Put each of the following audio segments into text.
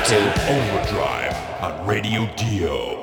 to Overdrive on Radio Dio.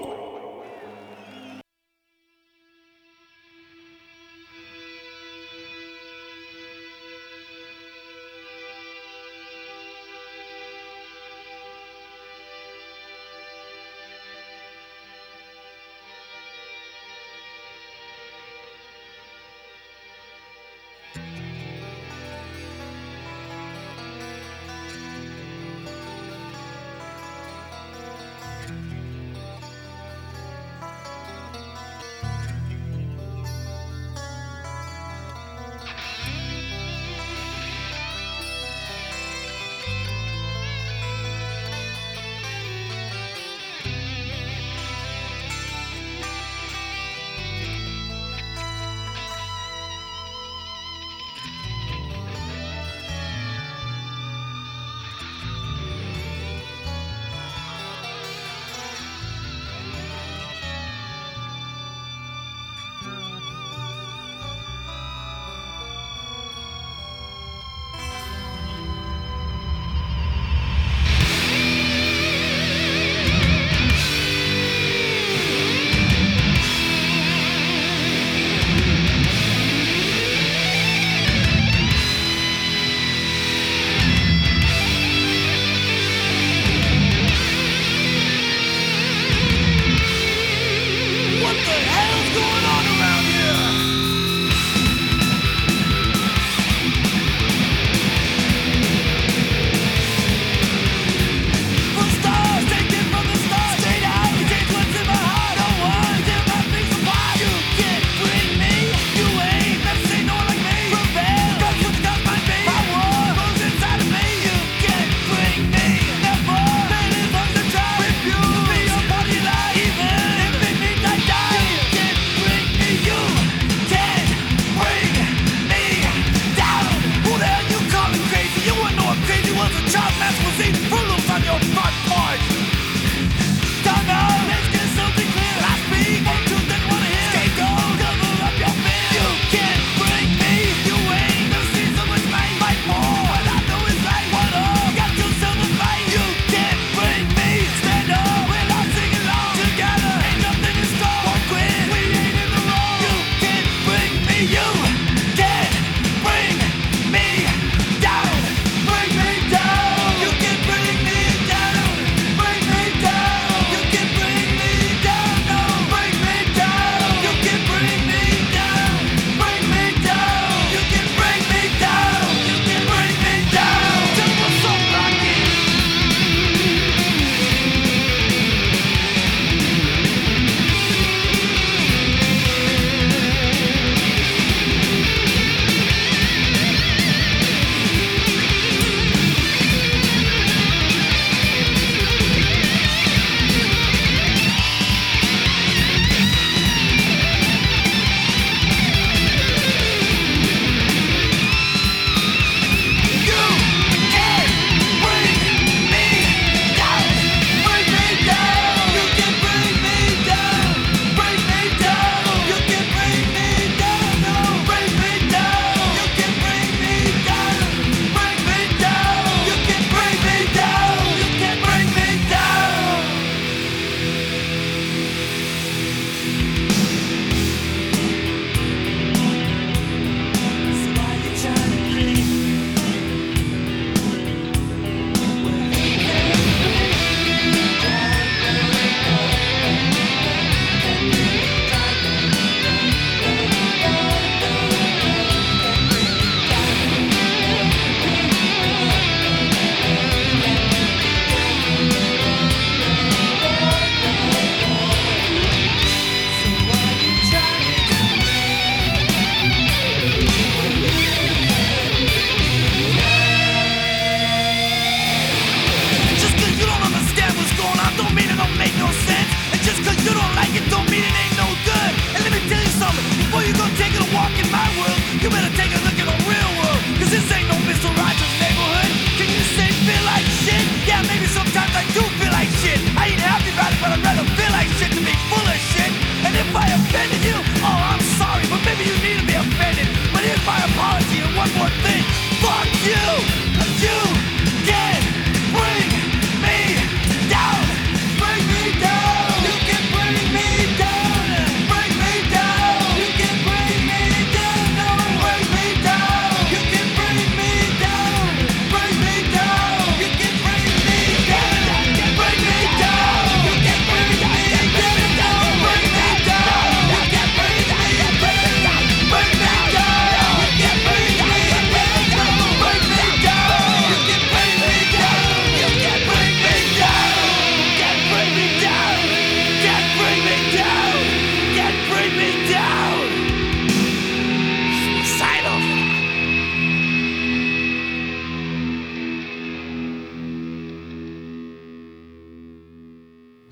You can't bring me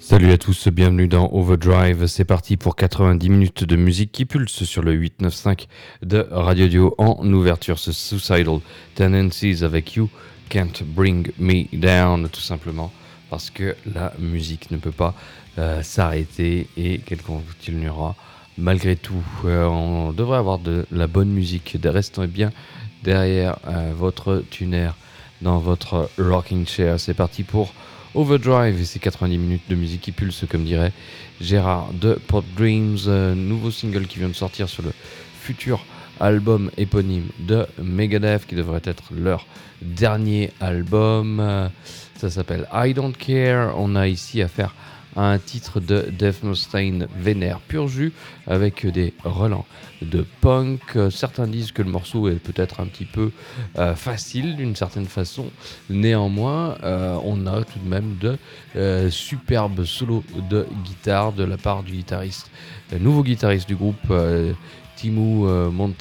Salut à tous, bienvenue dans Overdrive, c'est parti pour 90 minutes de musique qui pulse sur le 895 de Radio Dio. En ouverture, ce Suicidal Tendencies avec You Can't Bring Me Down, tout simplement parce que la musique ne peut pas s'arrêter et qu'elle continuera malgré tout. On devrait avoir de la bonne musique, restez bien derrière votre tuner dans votre rocking chair. C'est parti pour Overdrive et c'est 90 minutes de musique qui pulse, comme dirait Gérard de Pop Dreams, nouveau single qui vient de sortir sur le futur album éponyme de Megadeth qui devrait être leur dernier album. Ça s'appelle I Don't Care. On a ici affaire à un titre de Dave Mustaine vénère pur jus avec des relents de punk. Certains disent que le morceau est peut-être un petit peu facile d'une certaine façon. Néanmoins, on a tout de même de superbes solos de guitare de la part du guitariste, nouveau guitariste du groupe, Timo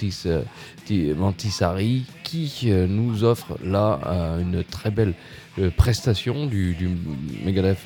Montisari, qui nous offre là une très belle prestation du Megadeth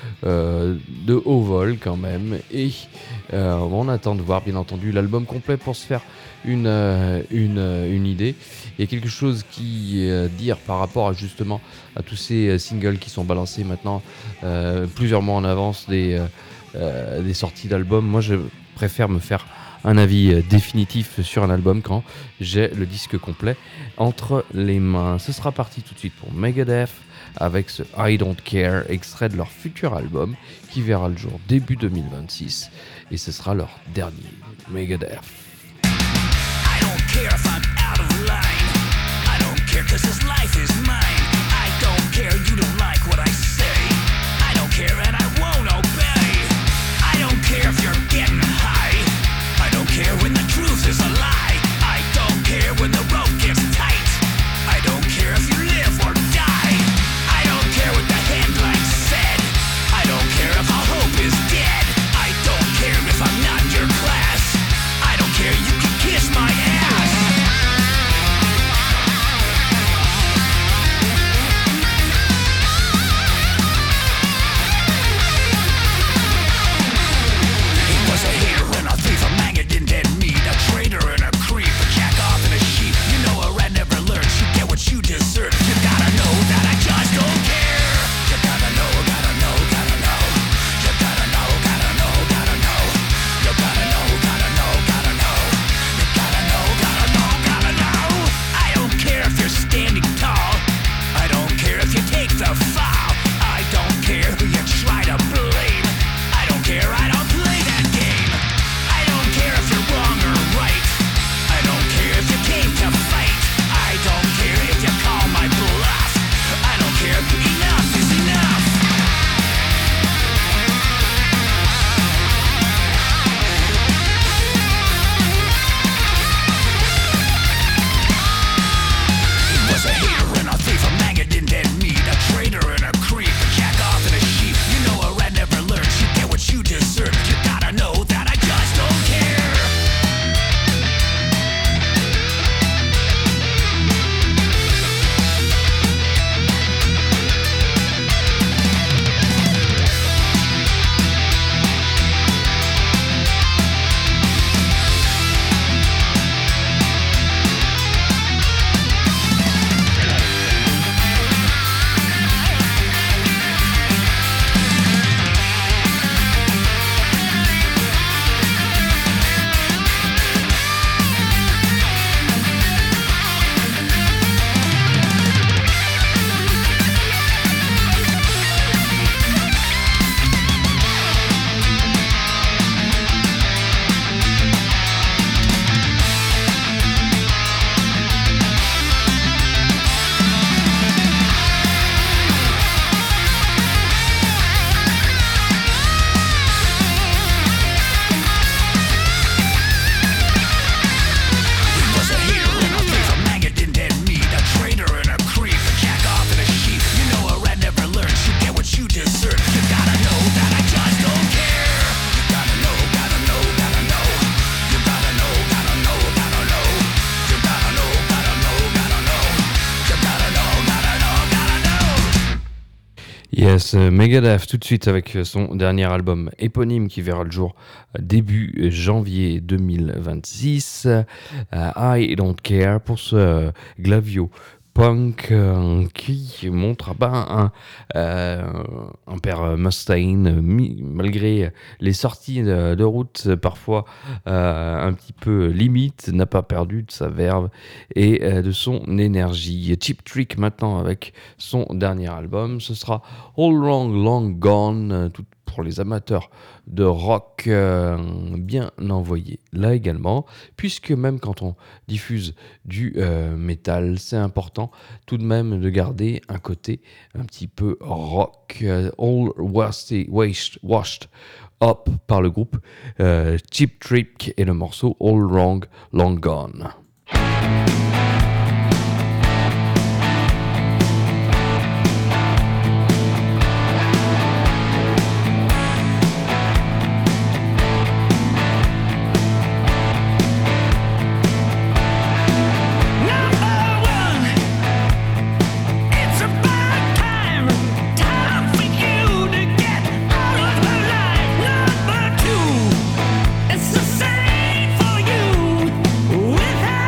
de haut vol quand même, et on attend de voir bien entendu l'album complet pour se faire une idée. Il y a quelque chose qui dire par rapport justement à tous ces singles qui sont balancés maintenant plusieurs mois en avance des sorties d'albums. Moi je préfère me faire un avis définitif sur un album quand j'ai le disque complet entre les mains. Ce sera parti tout de suite pour Megadeth avec ce I Don't Care, extrait de leur futur album qui verra le jour début 2026, et ce sera leur dernier. Megadeth. I don't care if I'm out of line. I don't care 'cause this life is mine. I don't care you don't like what I say. I don't care and I won't obey. I don't care if you're getting high. I don't care when the truth is a lie. I don't care when the rope gets tight. I don't care if you live or die. I don't care what the headlines said. I don't care if all hope is dead. I don't care if I'm not in your class. I don't care, you can kiss my ass. Yes, Megadeth tout de suite avec son dernier album éponyme qui verra le jour début janvier 2026. I Don't Care pour ce Glavio punk qui montre un père Mustaine malgré les sorties de route parfois un petit peu limite, n'a pas perdu de sa verve et de son énergie. Cheap Trick maintenant avec son dernier album, ce sera All Wrong Long Gone, tout pour les amateurs de rock bien envoyé là également, puisque même quand on diffuse du métal, c'est important tout de même de garder un côté un petit peu rock. All washed up par le groupe Cheap Trick et le morceau All Wrong Long Gone. It's the same for you without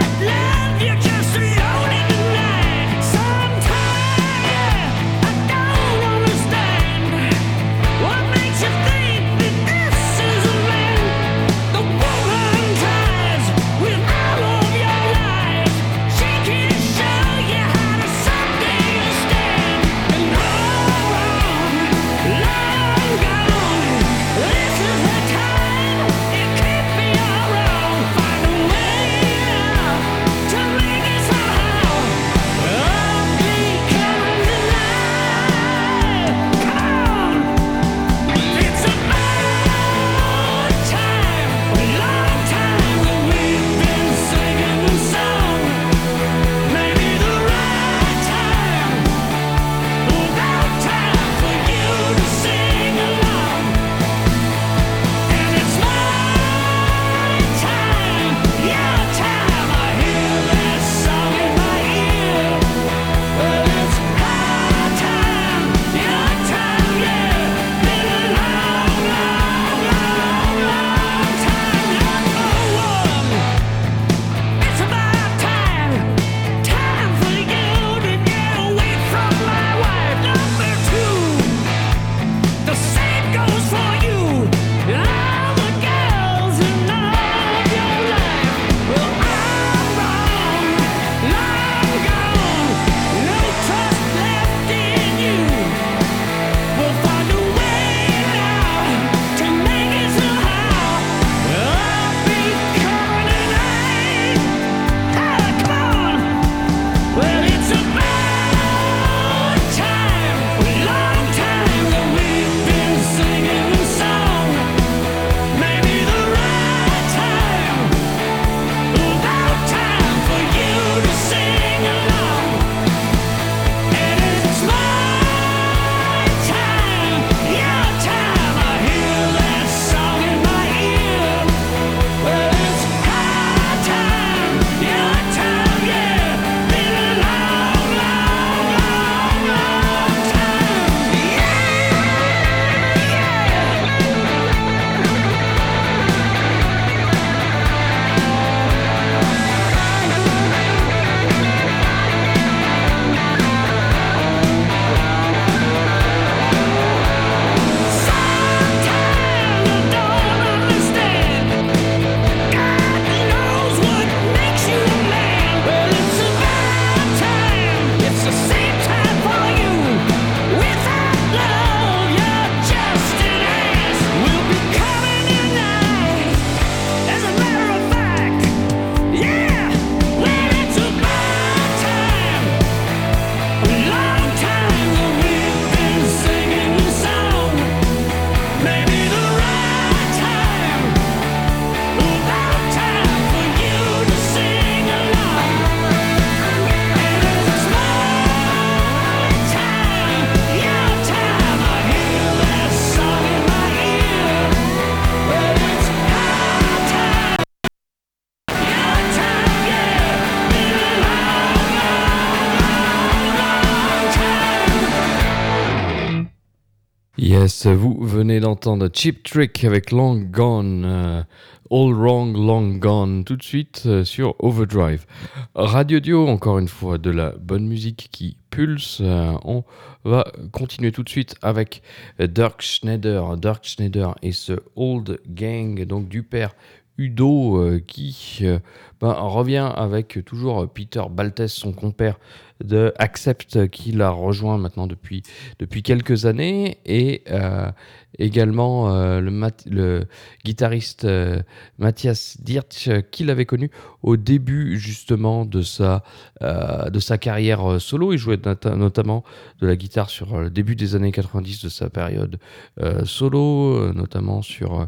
Yes, vous venez d'entendre Cheap Trick avec Long Gone, All Wrong, Long Gone, tout de suite sur Overdrive. Radio Dio, encore une fois, de la bonne musique qui pulse. On va continuer tout de suite avec Dirk Schneider. Dirk Schneider et ce Old Gang, donc du père Udo, qui revient avec toujours Peter Baltes, son compère de Accept, qui l'a rejoint maintenant depuis quelques années, et également le guitariste Matthias Dirch, qui l'avait connu au début justement de sa carrière solo. Il jouait notamment de la guitare sur le début des années 90 de sa période solo, notamment sur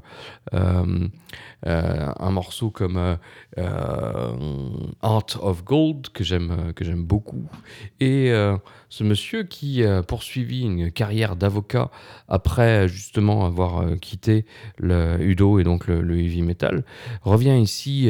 un morceau comme Art of Gold que j'aime beaucoup, et ce monsieur qui a poursuivi une carrière d'avocat après justement avoir quitté le Udo et donc le heavy metal, revient ici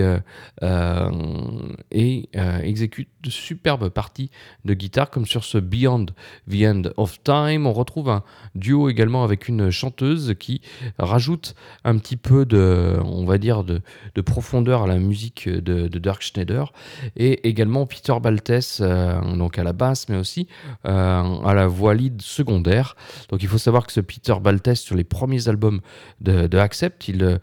et exécute de superbes parties de guitare, comme sur ce Beyond the End of Time. On retrouve un duo également avec une chanteuse qui rajoute un petit peu de profondeur à la musique de Dirk Schneider, et également Peter Baltes, donc à la basse, mais aussi à la voix lead secondaire. Donc il faut savoir que ce Peter Baltes, sur les premiers albums de Accept, il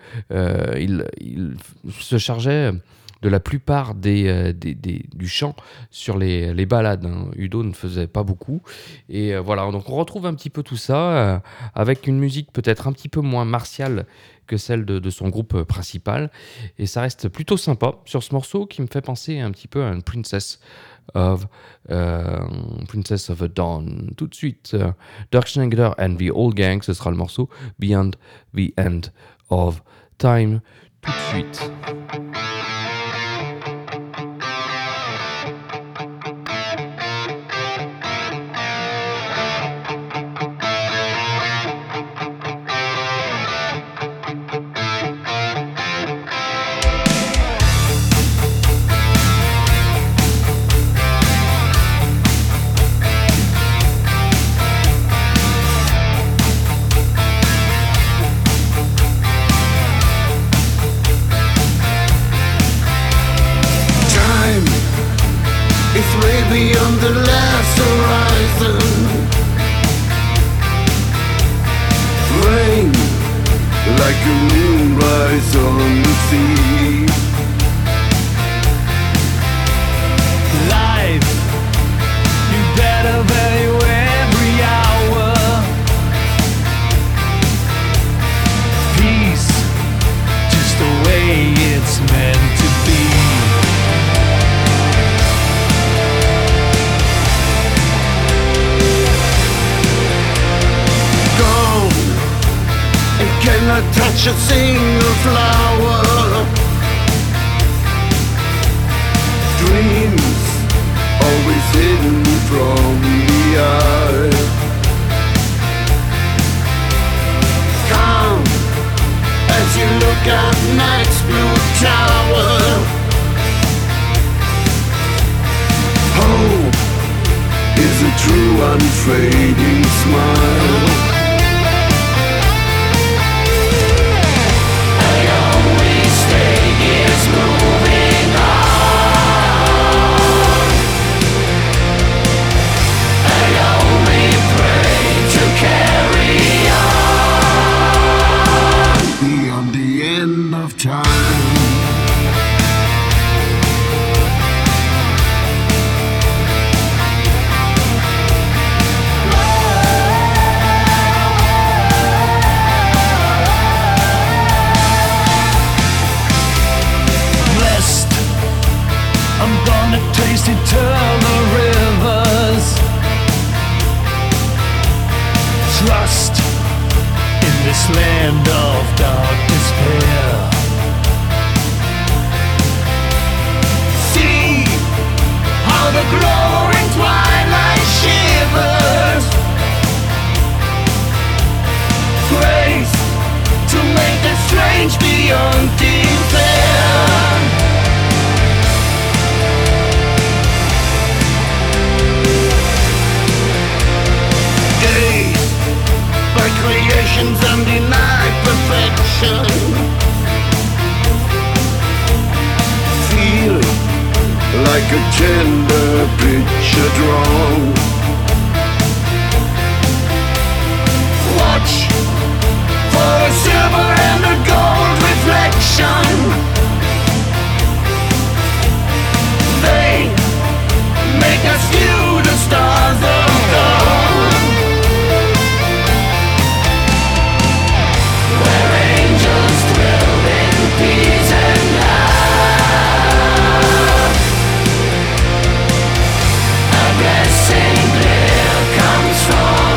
se chargeait de la plupart du chant sur les ballades. Udo ne faisait pas beaucoup. Et voilà, donc on retrouve un petit peu tout ça, avec une musique peut-être un petit peu moins martiale que celle de son groupe principal. Et ça reste plutôt sympa sur ce morceau, qui me fait penser un petit peu à une Princess of a Dawn. Tout de suite, Dirk Schneider and the Old Gang, ce sera le morceau Beyond the End of Time. Tout de suite. Beyond the last horizon, rain like a moonrise on the sea. Life, you better value every hour. Peace, just the way it's meant to be. Cannot touch a single flower. Dreams always hidden from the eye. Calm as you look at night's blue tower. Hope is a true unfading smile. Is moving on. I only pray to carry on beyond the end of time. I'm gonna taste eternal rivers. Trust in this land of dark despair. See how the glowing twilight shivers. Grace to make the strange beyond despair. By illusions and deny perfection. Feel like a tender picture drawn. Watch for a silver and a gold reflection. They make us view the stars of gold, where angels dwell in peace and love. A blessing clear comes from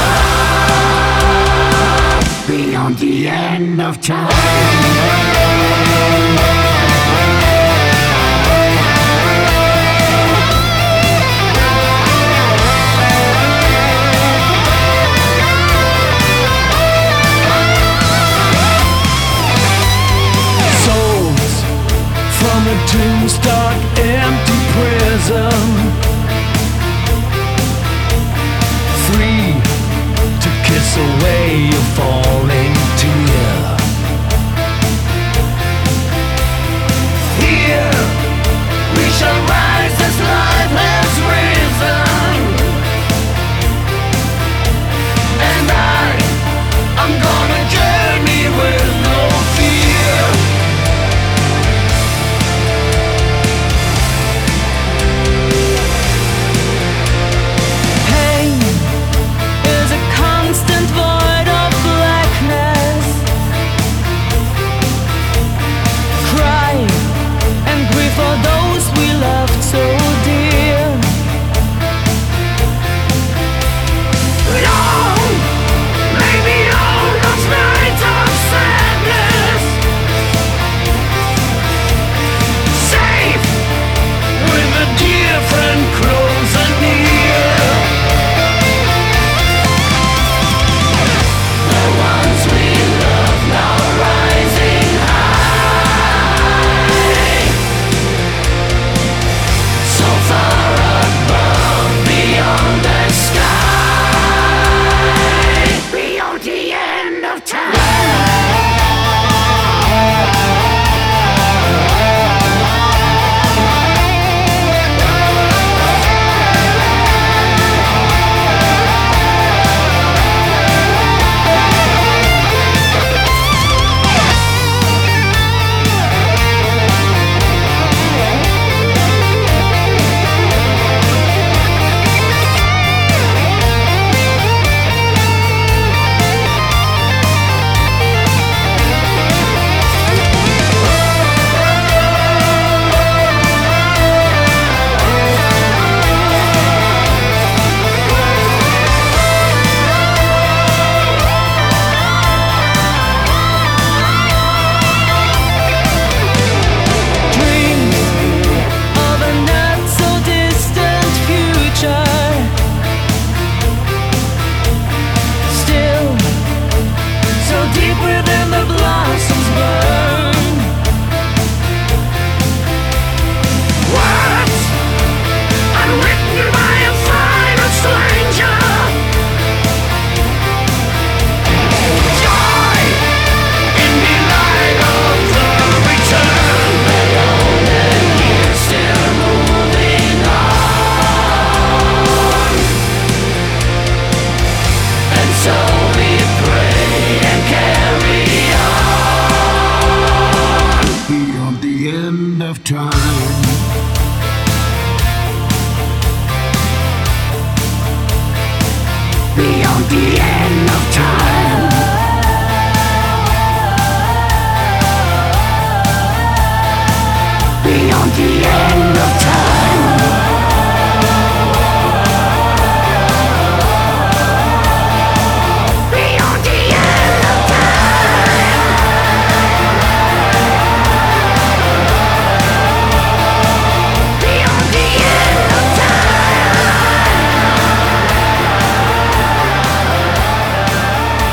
above, beyond the end of time. Tomb's dark, empty prison, free to kiss away your falling tear. Here we shall rise as life has risen, and I'm gonna journey with no fear. Void of blackness, cry and grieve for those we loved so dear. Long, maybe all those nights of sadness, safe with a dear friend close and near. Ones we love now rising high, so far above, beyond the sky, beyond the end of time. Beyond the end of time. Beyond the end of time. Beyond the end of time. Beyond the end of time.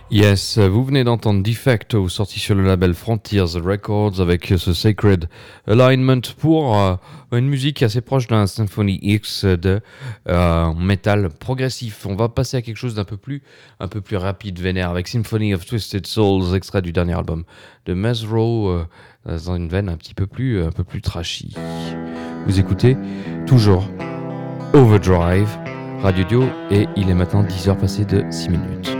Yes, vous venez d'entendre Defecto, sorti sur le label Frontiers Records avec ce Sacred Alignment pour une musique assez proche d'un Symphony X de metal progressif. On va passer à quelque chose d'un peu plus rapide, vénère, avec Symphony of Twisted Souls, extrait du dernier album de Mesro, dans une veine un peu plus trashy. Vous écoutez toujours Overdrive, Radio Dio, et il est maintenant 10h passé de 6 minutes.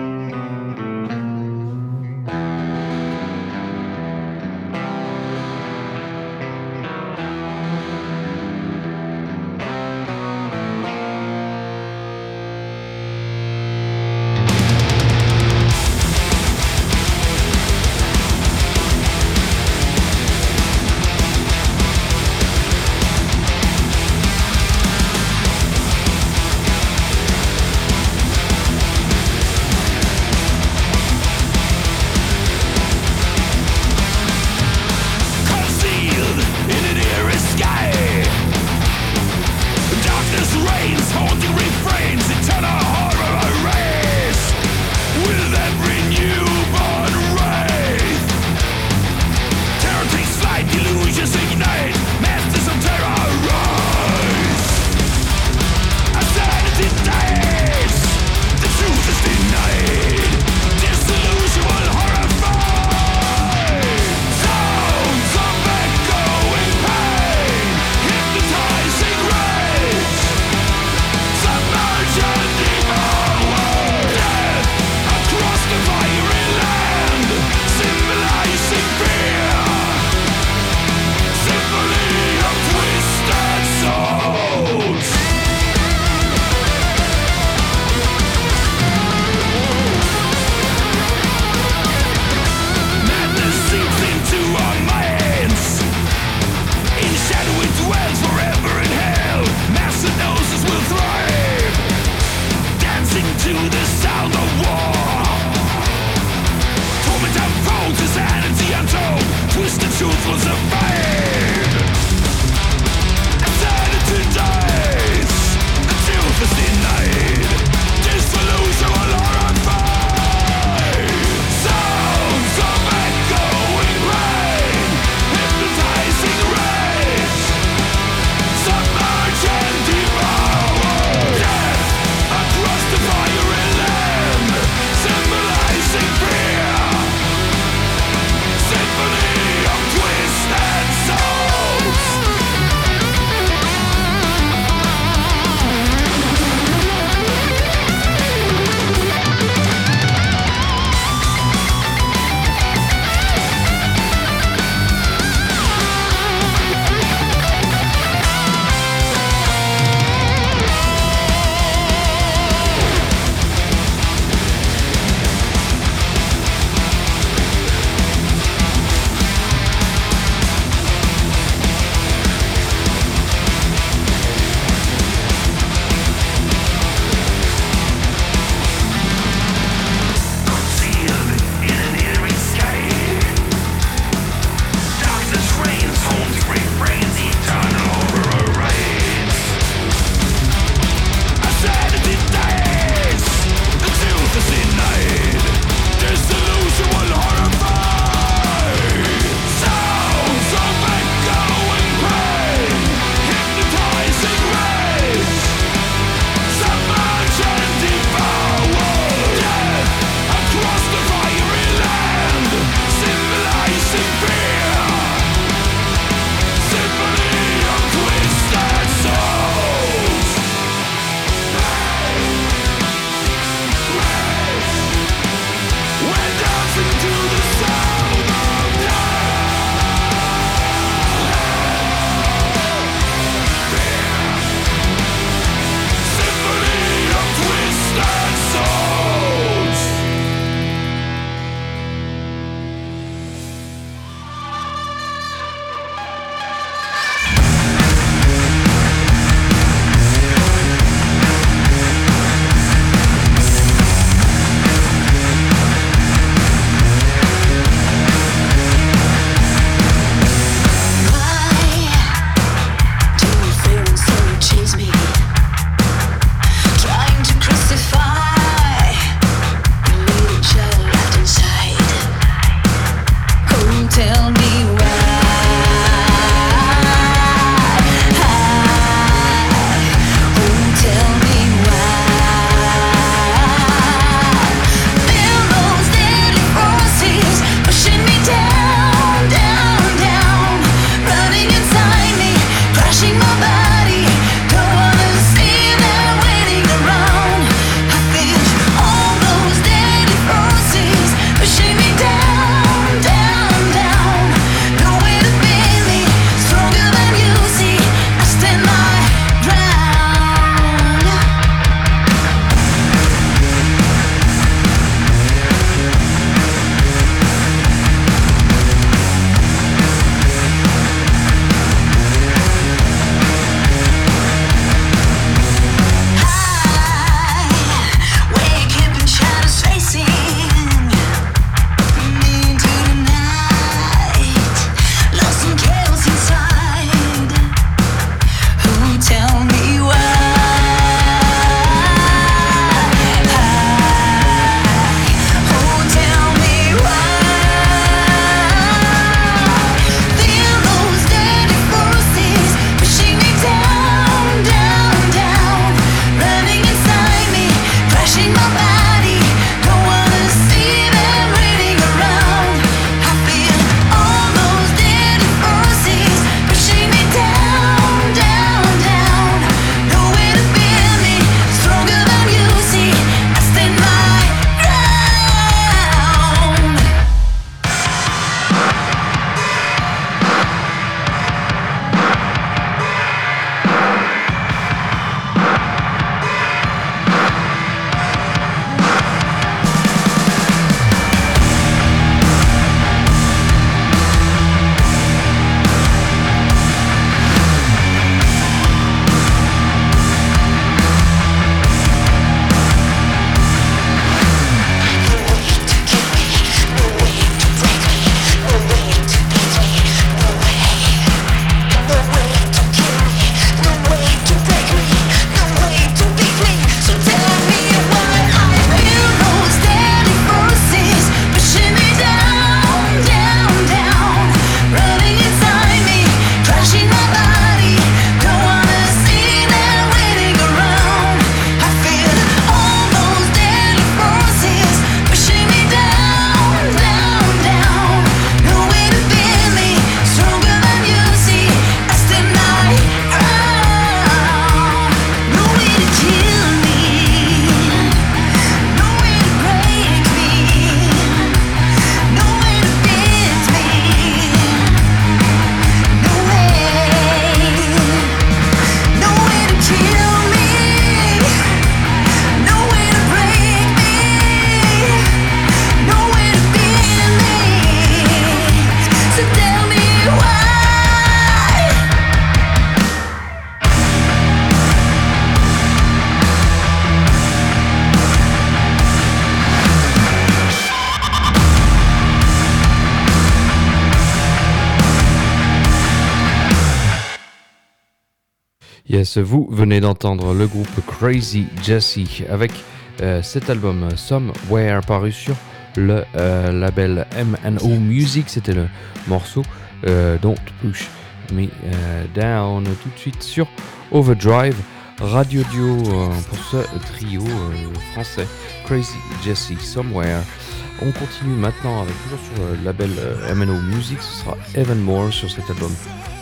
Yes, vous venez d'entendre le groupe Crazy Jesse avec cet album Somewhere paru sur le label M&O Music. C'était le morceau Don't Push Me Down. Tout de suite sur Overdrive Radio Dio pour ce trio français Crazy Jesse Somewhere. On continue maintenant avec toujours sur le label M&O Music. Ce sera Evan Moore sur cet album.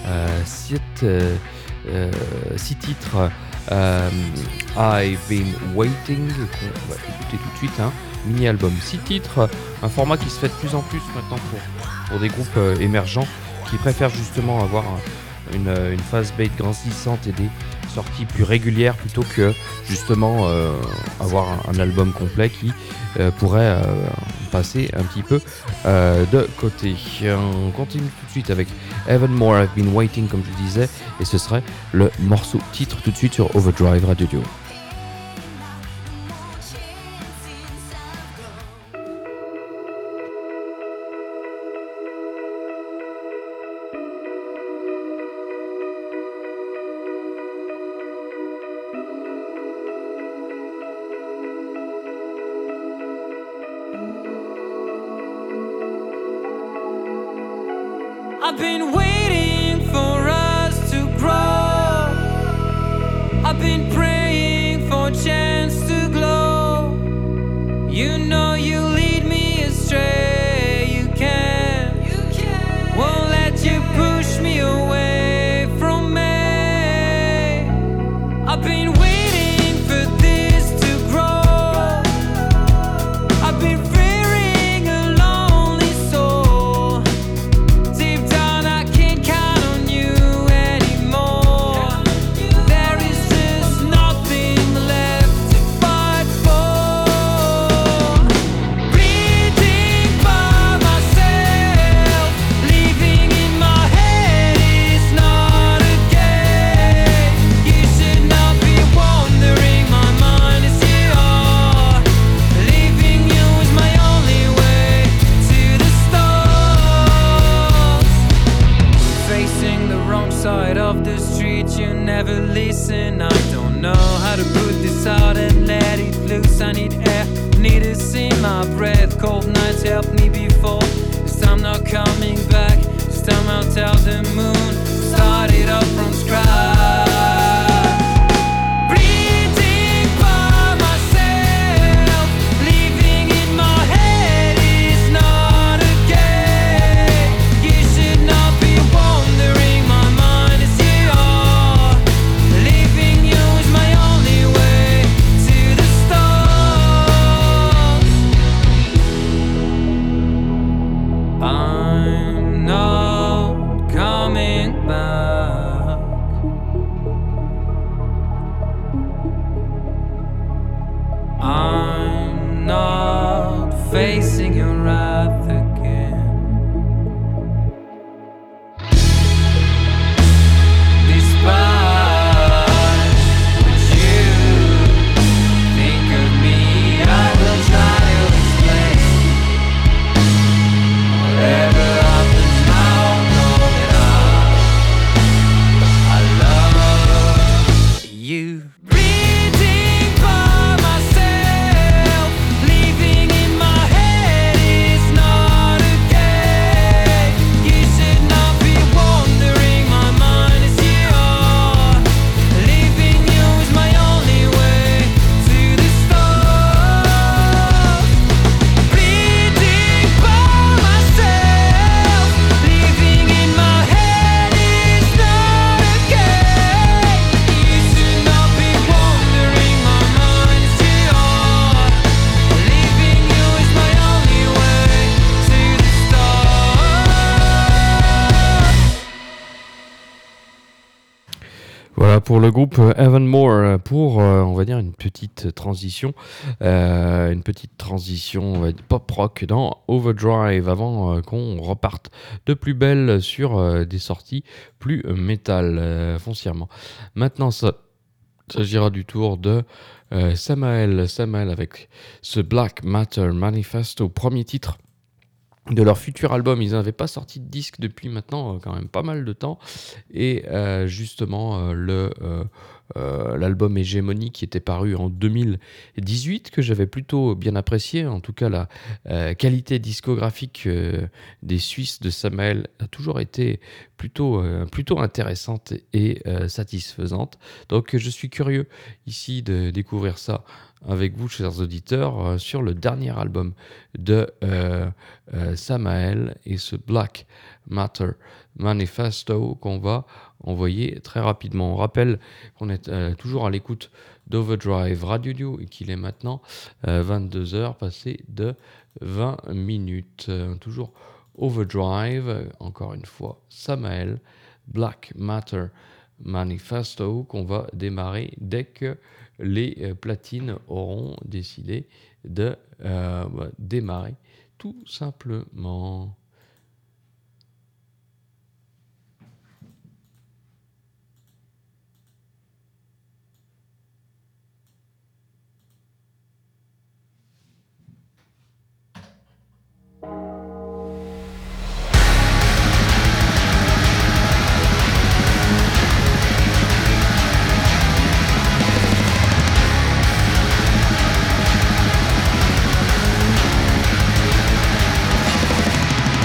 6 titres, I've Been Waiting, qu'on va écouter tout de suite, mini-album 6 titres, un format qui se fait de plus en plus maintenant pour des groupes émergents qui préfèrent justement avoir une phase bait grandissante et des sorties plus régulières plutôt que justement avoir un album complet qui pourrait passer un petit peu de côté. On continue tout de suite avec Evan Moore, I've Been Waiting comme je disais, et ce serait le morceau titre tout de suite sur Overdrive Radio Dio. I've been waiting for us to grow. I've been praying for a chance to glow. You know you lead me astray. You can. Won't let you push me away from me. I've been waiting for this to grow. I've been fearing a lonely soul. Deep down I can't count on you anymore. There is just nothing left to fight for. Bleeding by myself, living in my head is not a game. You should not be wondering, my mind is here. Leaving you is my only way to the stars. Facing the wrong side of the street, you never listen. I don't know how to put this out and let it loose. I need air, need to see my breath. Cold nights helped me before. This time not coming back. This time I'll tell the moon, start it up from scratch. Bleeding by myself, living in my head is not a game. You should not be wondering, my mind is here. Leaving you is my only way to the stars. I'm not coming back. I'm not facing your wrath again. Despite what you think of me, I will try to explain. Whatever happens now, know that I love you. Bleeding by myself, living in my head is not a game. You should not be wondering, my mind is here. Leaving you is my only way to the stars. Bleeding by myself, living in my head is not a game. You should not be wondering, my mind is here. Leaving you is my only way to the stars. Voilà pour le groupe Evan Moore, pour on va dire une petite transition on va dire pop rock dans Overdrive avant qu'on reparte de plus belle sur des sorties plus métal foncièrement. Maintenant ça s'agira du tour de Samael avec ce Black Matter Manifesto, premier titre de leur futur album. Ils n'avaient pas sorti de disque depuis maintenant quand même pas mal de temps. Et justement, l'album Hégémonie qui était paru en 2018, que j'avais plutôt bien apprécié. En tout cas, la qualité discographique des Suisses de Samael a toujours été plutôt intéressante et satisfaisante. Donc je suis curieux ici de découvrir ça avec vous, chers auditeurs, sur le dernier album de Samael et ce Black Matter Manifesto qu'on va envoyer très rapidement. On rappelle qu'on est toujours à l'écoute d'Overdrive Radio et qu'il est maintenant 22h passé de 20 minutes. Toujours Overdrive, encore une fois, Samael, Black Matter Manifesto qu'on va démarrer dès que les platines auront décidé de démarrer tout simplement. I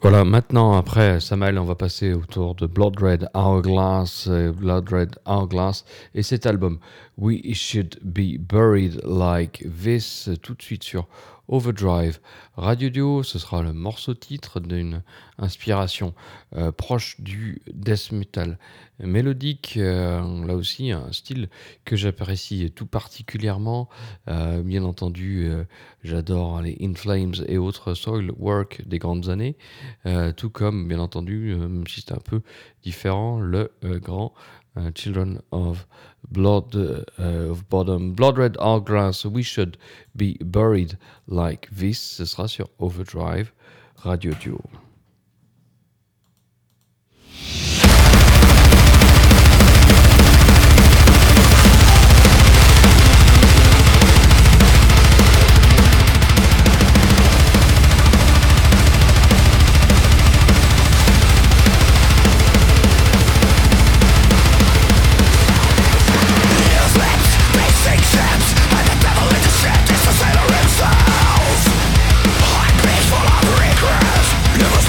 Voilà, maintenant, après Samael, on va passer au tour de Blood Red Hourglass, et cet album, We Should Be Buried Like This, tout de suite sur Overdrive Radio Duo. Ce sera le morceau titre d'une inspiration proche du death metal mélodique, là aussi un style que j'apprécie tout particulièrement. Bien entendu, j'adore les In Flames et autres Soilwork des grandes années, tout comme bien entendu, même si c'est un peu différent, le grand Children of Blood of Bottom, Blood Red Hourglass, We Should Be Buried Like This. Ce sera sur Overdrive Radio Duo. Never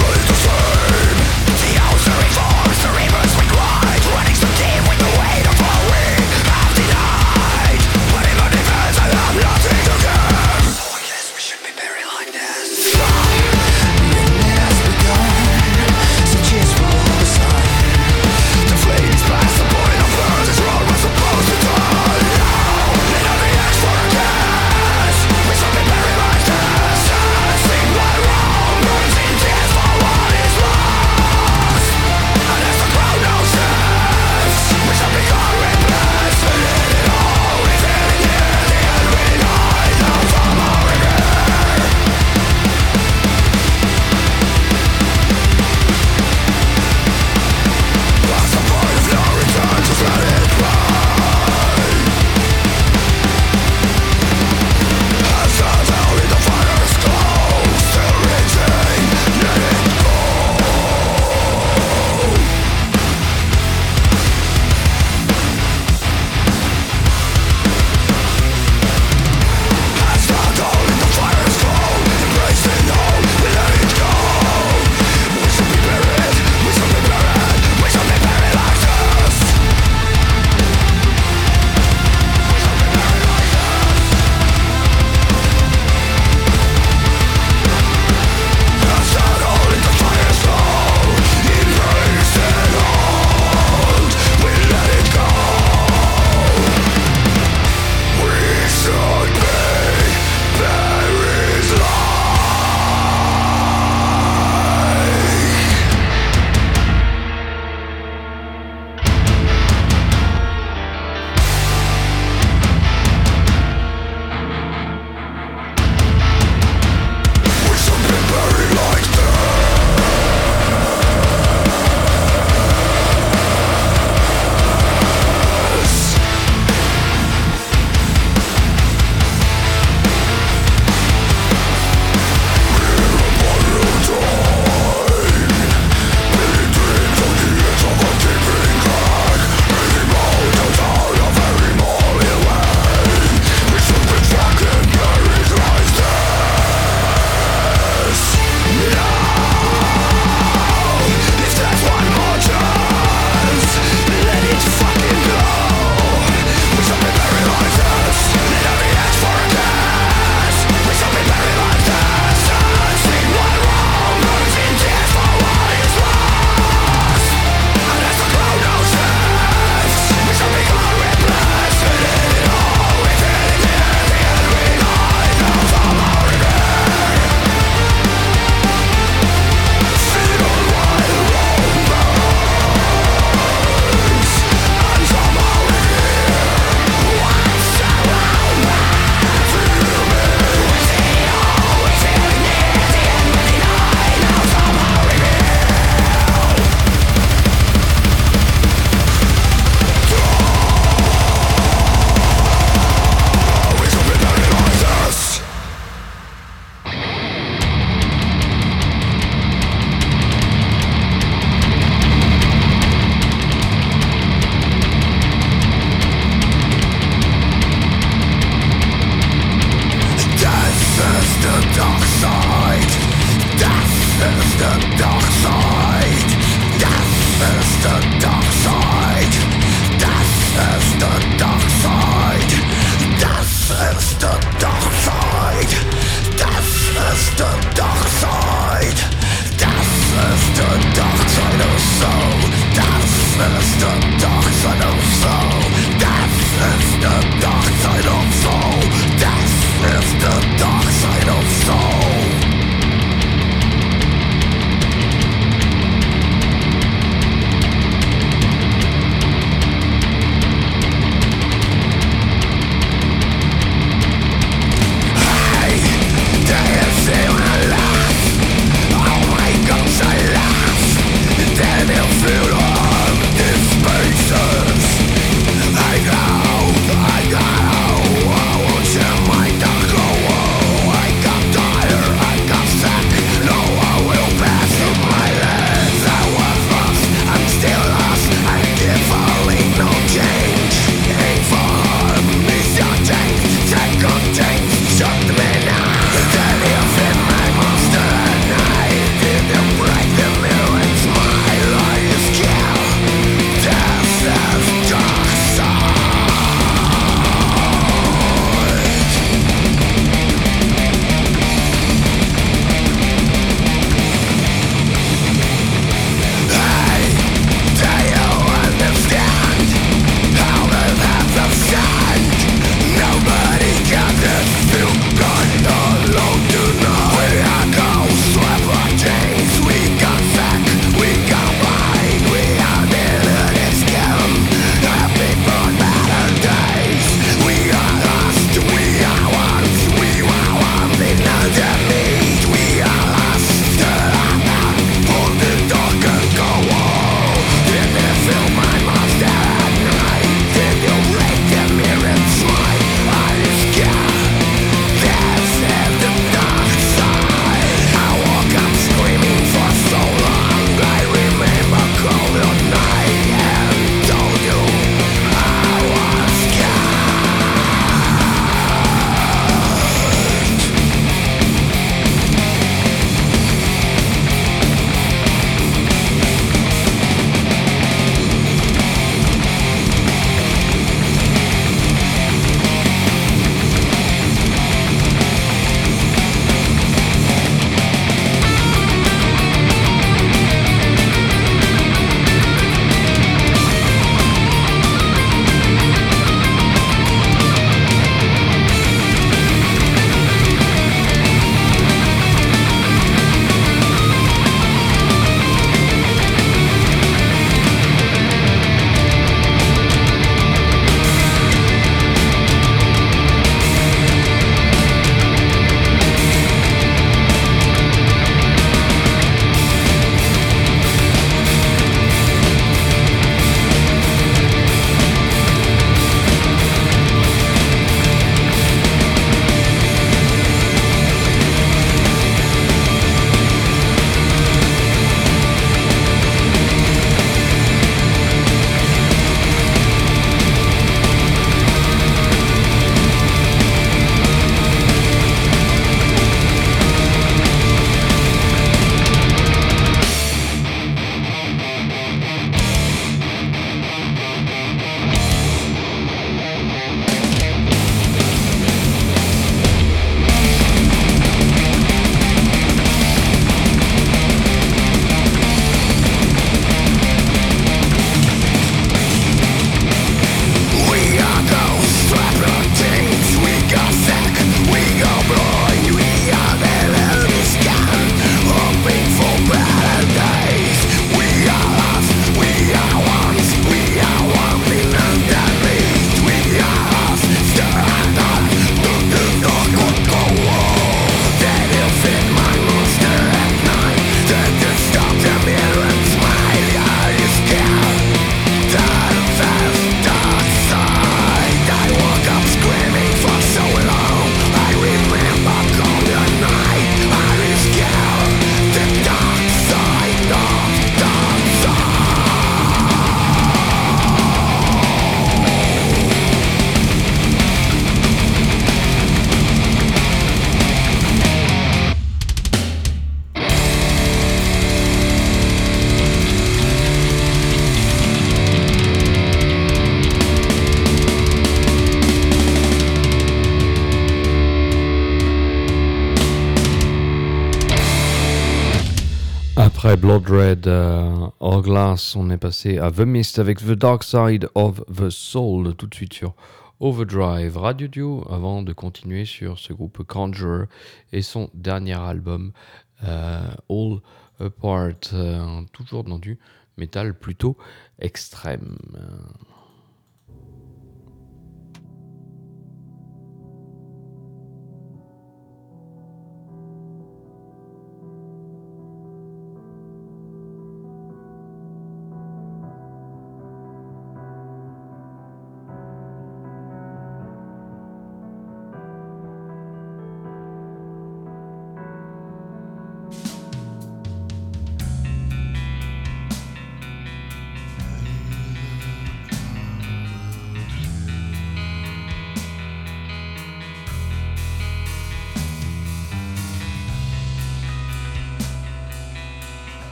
Après Blood Red Hourglass, on est passé à The Mist avec The Dark Side of the Soul, tout de suite sur Overdrive Radio Duo, avant de continuer sur ce groupe Conjurer et son dernier album All Apart, toujours dans du métal plutôt extrême.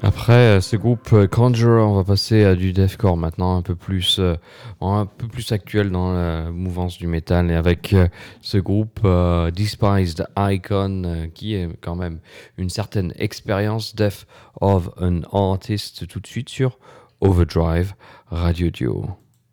Après ce groupe Conjurer, on va passer à du deathcore maintenant, un peu plus actuel dans la mouvance du métal, et avec ce groupe Despised Icon, qui est quand même une certaine expérience. Death of an Artist, tout de suite sur Overdrive Radio Duo.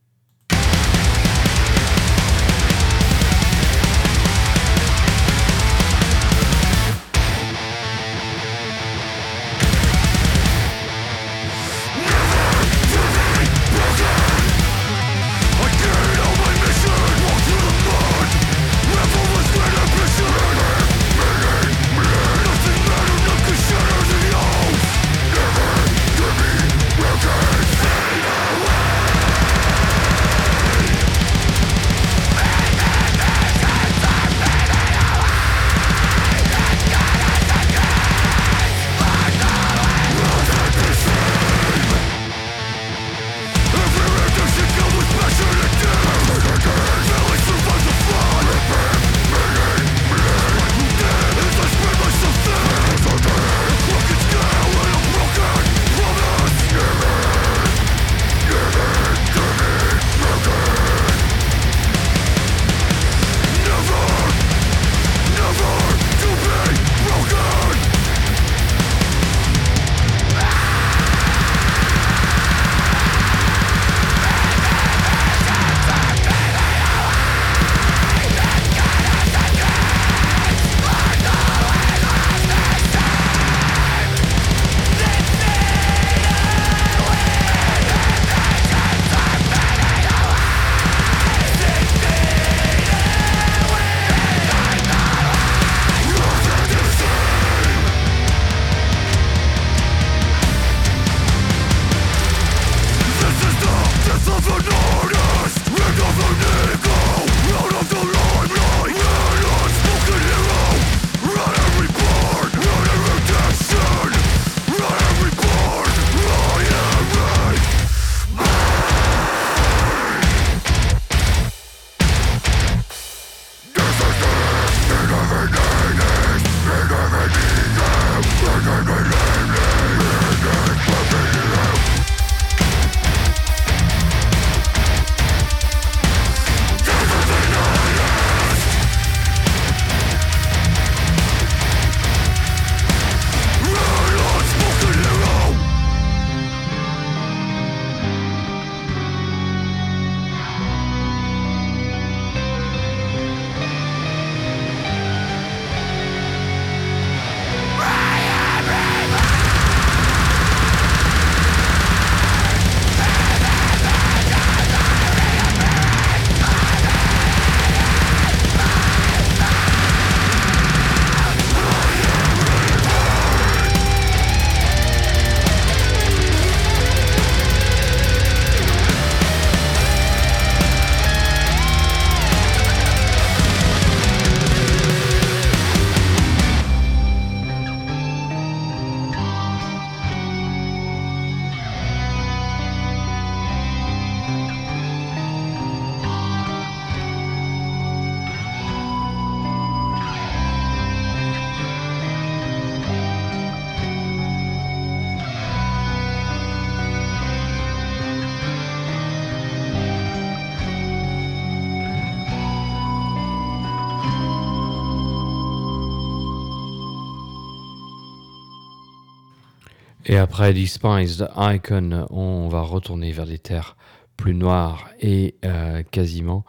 Et après Despised Icon, on va retourner vers des terres plus noires et quasiment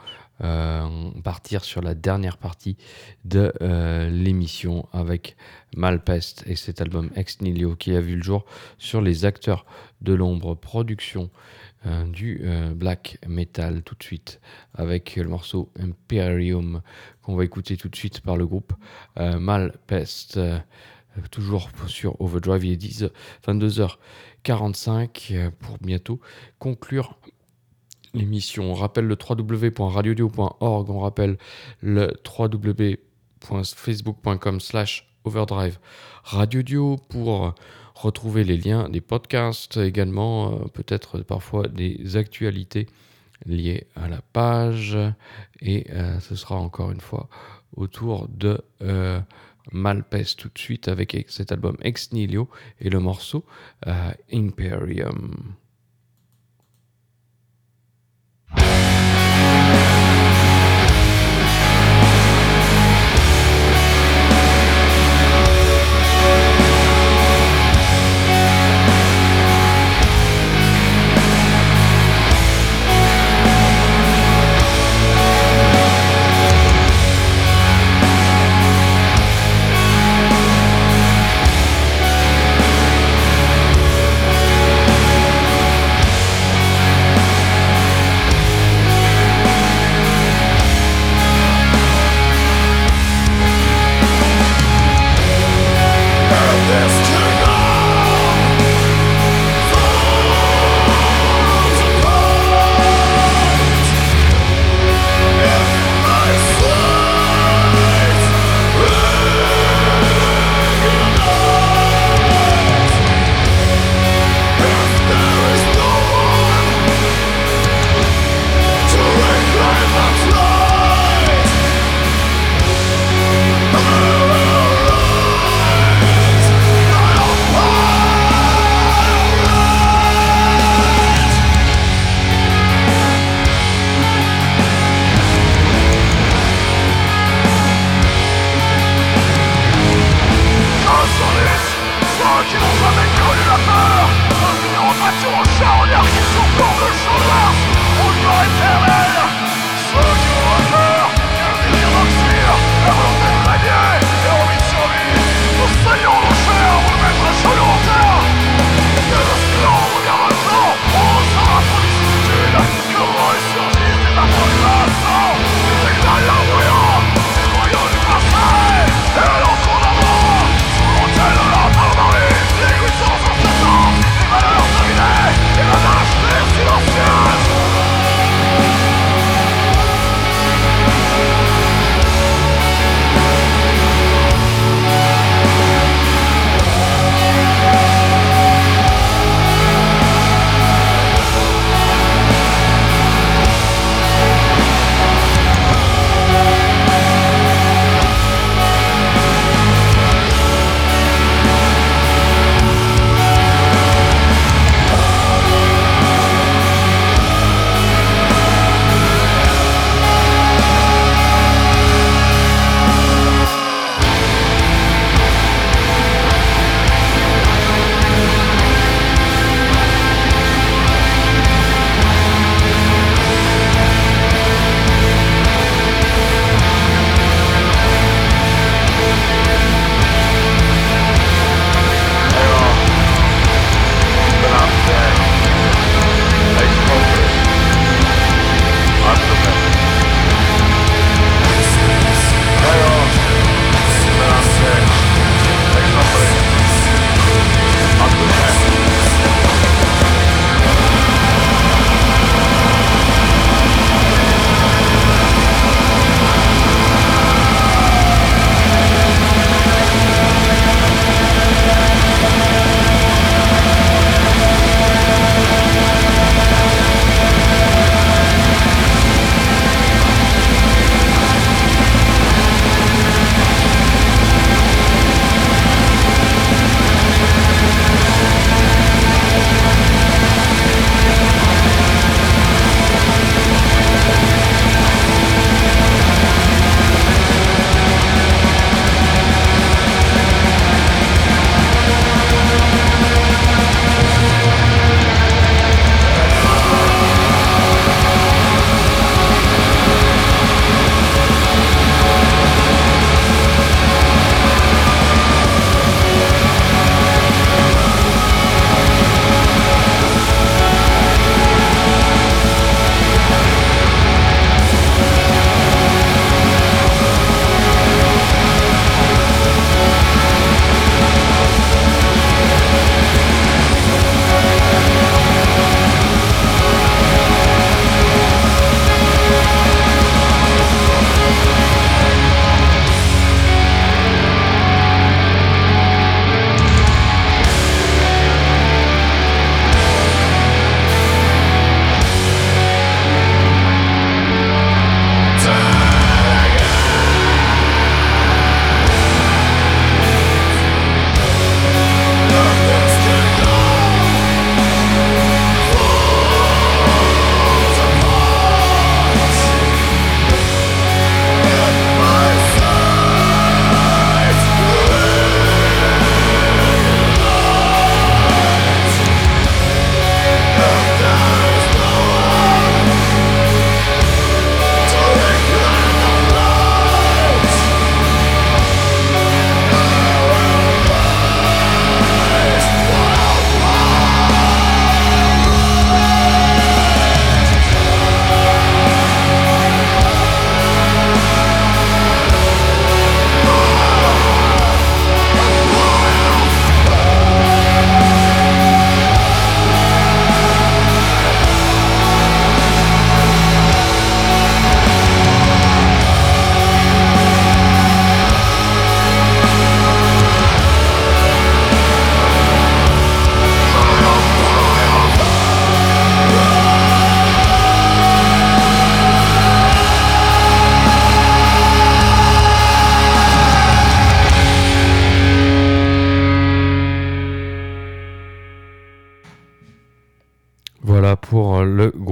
partir sur la dernière partie de l'émission avec Malpest et cet album Ex Nihilo qui a vu le jour sur les Acteurs de l'Ombre, production du black metal, tout de suite avec le morceau Imperium qu'on va écouter tout de suite par le groupe Malpest. Toujours sur Overdrive, il est 22h45 pour bientôt conclure l'émission. On rappelle le www.radiodio.org, on rappelle le www.facebook.com/overdrive radiodio pour retrouver les liens des podcasts, également peut-être parfois des actualités liés à la page. Et ce sera encore une fois au tour de Malpes tout de suite avec cet album Ex Nihilo et le morceau Imperium. Imperium.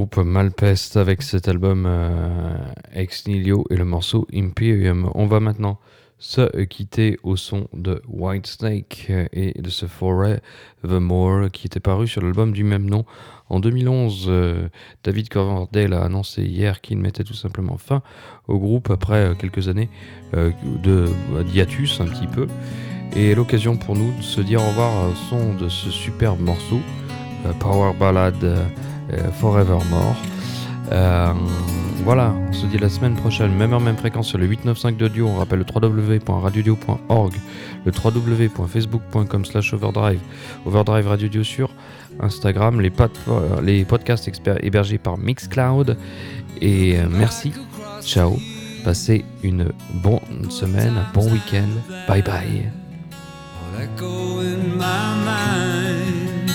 groupe Malpest avec cet album Ex Nihilo et le morceau Imperium. On va maintenant se quitter au son de Whitesnake et de ce Forevermore qui était paru sur l'album du même nom en 2011. David Coverdale a annoncé hier qu'il mettait tout simplement fin au groupe après quelques années de hiatus un petit peu. Et l'occasion pour nous de se dire au revoir au son de ce superbe morceau, Power Ballad Forevermore. Voilà, on se dit la semaine prochaine, même heure, même fréquence sur le 895 d'Audio. On rappelle le www.radiodio.org, le www.facebook.com/overdrive, Overdrive Radio sur Instagram, les podcasts hébergés par Mixcloud. Et merci, ciao, passez une bonne semaine, un bon week-end, bye bye. All that go in my mind,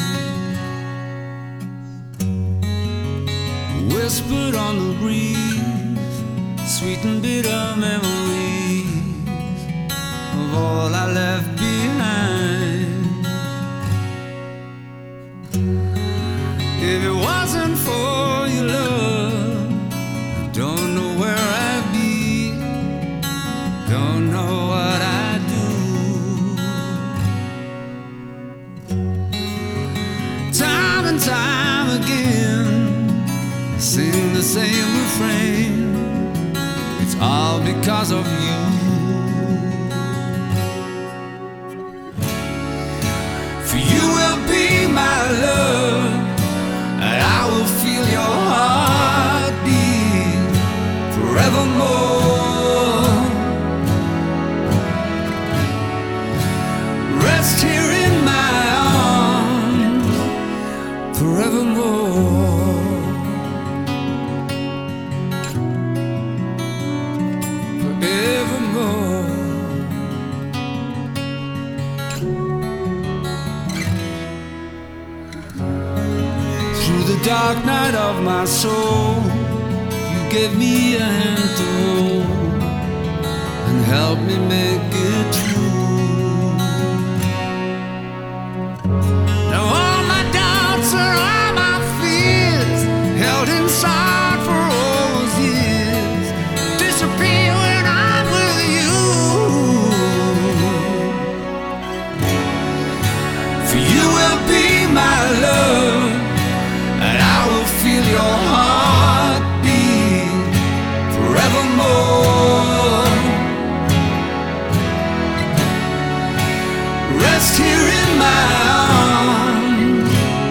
whispered on the breeze, sweet and bitter memories of all I left behind. If it wasn't for your love, I don't know where I'd be, don't know what I'd do. Time and time again, I sing the same refrain. It's all because of you. For you will be my love, and I will feel your heartbeat forevermore. Rest here in my arms forevermore. Forevermore. Through the dark night of my soul, you gave me a hand to hold and help me make it true. Now all my doubts and all my fears, held inside for all those years, disappear when I'm with you. For you will be my love, and I will feel your heartbeat forevermore. Rest here in my arms.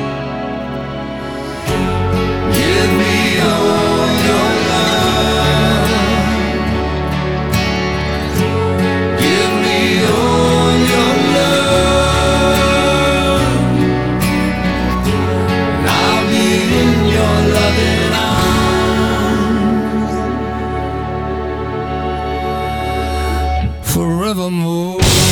Give me all your love. Give me all your love. And I'll be in your loving arms forevermore.